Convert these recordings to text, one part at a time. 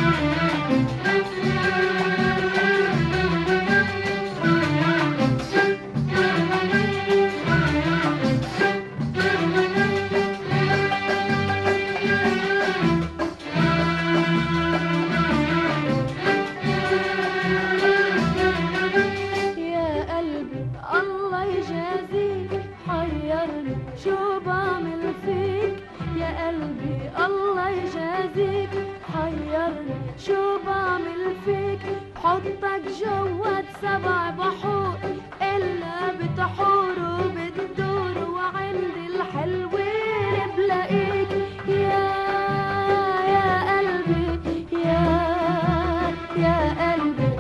شو بعمل فيك يا قلبي الله يجازيك، حيرني شو بعمل فيك، بحطك جوات 7 بحور إلا بتحور وبتدور، وعند الحلوين بلاقيك يا قلبي يا قلبي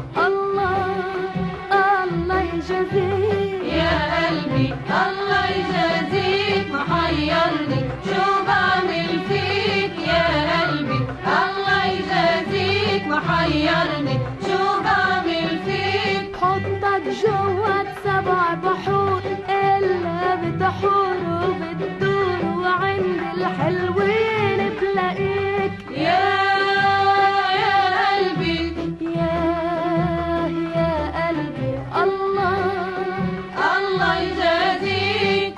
الله يجازيك يا قلبي الله يجازيك، محيرني شو بعمل فيك يا قلبي الله يجازيك، محيرني شو بعمل فيك، بحطك جوات 7 بحور إلا بتحور وبتدور، وعند الحلوين بلاقيك يا قلبي يا قلبي الله يجازيك.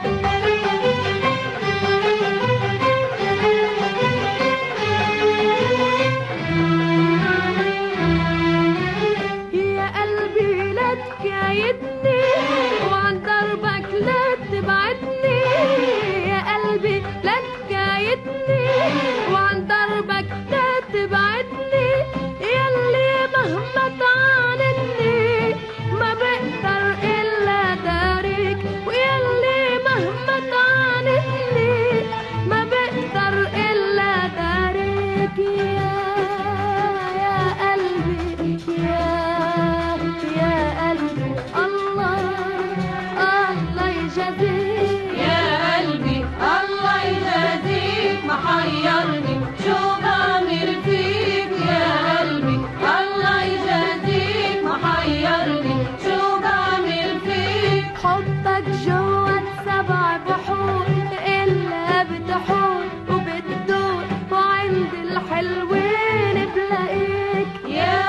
يا قلبي لا تكايدني وعن دربك لا تبعدني، يا قلبي لا تكايدني وعن دربك لا تبعدني، ياللي مهما تعاندني ما بقدر إلا دارك، وياللي مهما تعاندني ما بقدر إلا دارك يا قلبي يا قلبي الله يجازيك يا قلبي الله يجازيك، محيرني شو بعمل فيك يا قلبي الله يجازيك، محيرني شو بعمل فيك، بحطك جوات 7 بحور إلا بتحور وبتدور، وعند الحلوين بلاقيك يا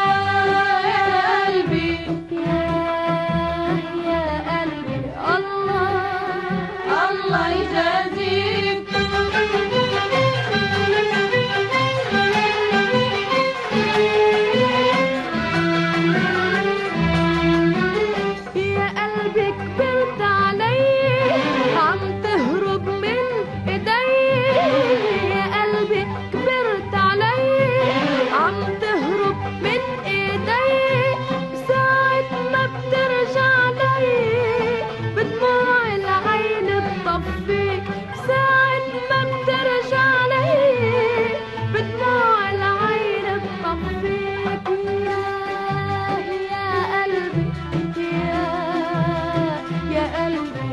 قلبي يا قلبي الله يجازيك. يا قلبي كبرت علي عم تهرب من ايدي، يا قلبي كبرت علي عم تهرب من ايدي، ساعة ما بترجع لي بدموع العين بطفيك، ساعة ما بترجع لي بدموع العين بطفيك يا قلبي يا قلبي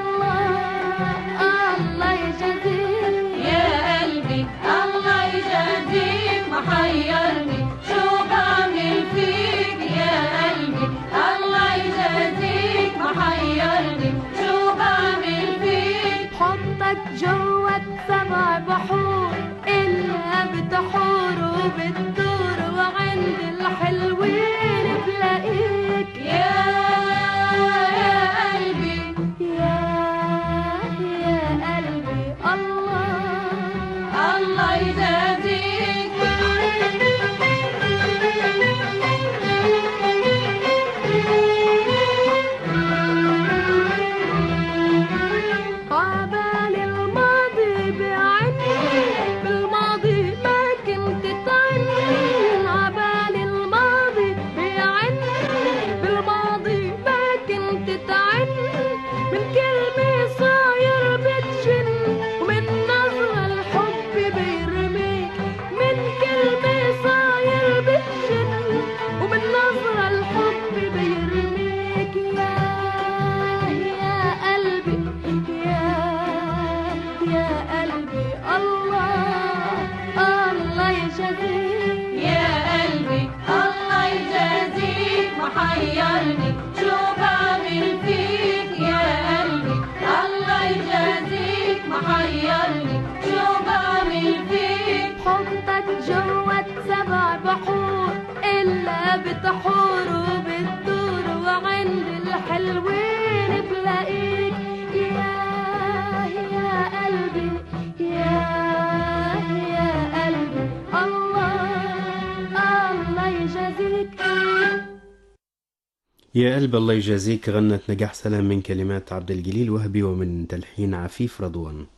الله يجازيك يا قلبي الله يجازيك، محيرني شو بعمل فيك يا قلبي الله يجازيك، محيرني شو بعمل فيك، بحطك جوات 7 بحور إلا بتحور وبتدور، وعند الحلوين بلاقيك يا قلبي يا قلبي الله يجازيك. عبال الماضي بعني بالماضي ما كنت تعني، عبال الماضي بعني بالماضي ما كنت تعني، من كلمة صاير بتجن ومن نظرة الحب بيرميك، من كلمة صاير بتجن ومن نظرة الحب بيرميك يا قلبي يا قلبي الله يجازيك يا قلبي الله يجازيك، محيرني شو بعمل فيك يا قلبي الله يجازيك، محيرني شو بعمل فيك، بحطك جوات 7 بحور إلا بتحور وبتدور وعند الحلوين بلاقيك يا قلبي يا قلبي الله يجازيك. يا قلب الله يجازيك غنت نجاح سلام من كلمات عبد الجليل وهبي ومن تلحين عفيف رضوان.